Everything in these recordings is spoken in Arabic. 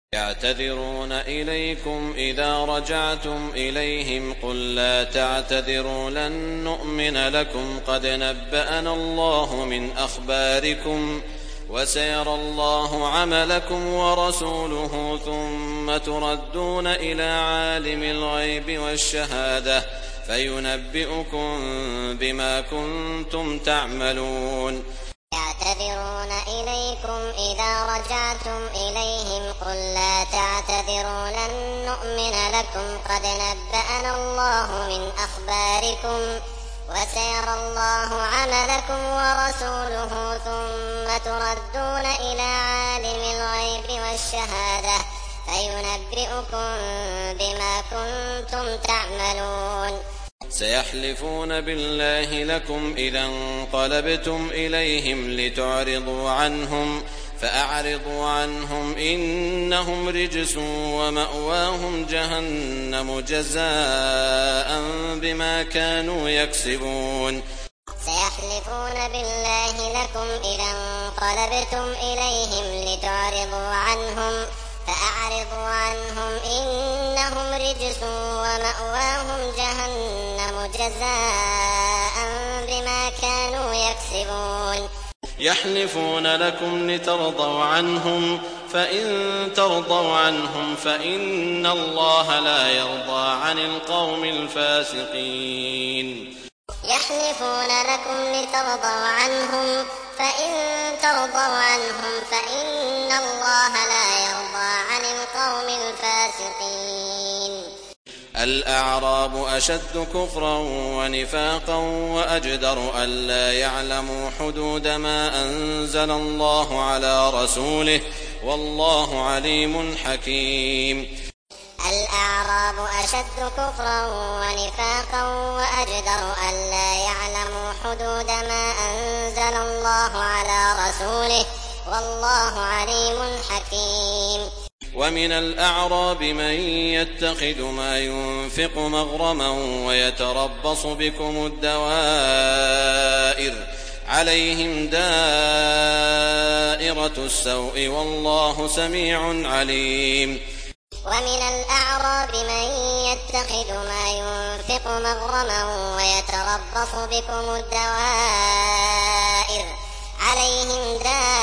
يعتذرون إليكم إذا رجعتم إليهم قل لا تعتذروا لن نؤمن لكم قد نبأنا الله من أخباركم وسيرى الله عملكم ورسوله ثم تردون إلى عالم الغيب والشهادة فينبئكم بما كنتم تعملون. يعتذرون إليكم إذا رجعتم إليهم قل لا تعتذروا لن نؤمن لكم قد نبأنا الله من أخباركم وسيرى الله عملكم ورسوله ثم تردون إلى عالم الغيب والشهادة فينبئكم بما كنتم تعملون. سيحلفون بالله لكم إذا انقلبتم إليهم لتعرضوا عنهم فأعرضوا عنهم إنهم رجس ومأواهم جهنم جزاء بما كانوا يكسبون. سيحلفون بالله لكم إذا انقلبتم إليهم لتعرضوا عنهم فأعرضوا عنهم إنهم رجس ومأواهم جهنم جزاء بما كانوا يكسبون. يحلفون لكم لترضوا عنهم فإن ترضوا عنهم فإن الله لا يرضى عن القوم الفاسقين. يحلفون لكم لترضوا عنهم فإن ترضوا عنهم فإن الله لا يرضى عن القوم الفاسقين. الأعراب أشد كفرا ونفاقا وأجدر ألا يعلموا حدود ما أنزل الله على رسوله والله عليم حكيم. الأعراب أشد كفرا ونفاقا وأجدر ألا يعلموا حدود ما أنزل الله على رسوله والله عليم حكيم. ومن الأعراب من يتخذ ما ينفق مغرما ويتربص بكم الدوائر عليهم دائرة السوء والله سميع عليم. ومن الأعراب من يتخذ ما ينفق مغرما ويتربص بكم الدوائر عليهم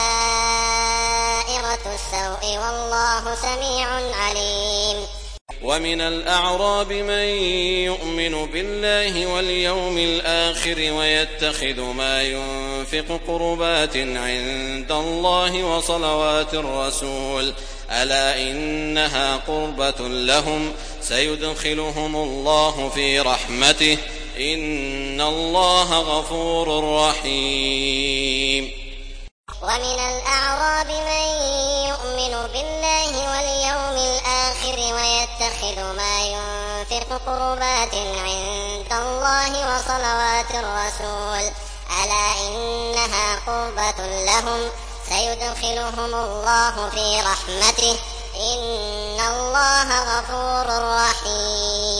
دائرة السوء والله سميع عليم. ومن الأعراب من يؤمن بالله واليوم الآخر ويتخذ ما ينفق قربات عند الله وصلوات الرسول ألا إنها قربة لهم سيدخلهم الله في رحمته إن الله غفور رحيم. ومن الأعراب من يؤمن بالله واليوم الآخر ويتخذ ما ينفق قربات عند الله وصلوات الرسول ألا إنها قربة لهم سيدخلهم الله في رحمته إن الله غفور رحيم.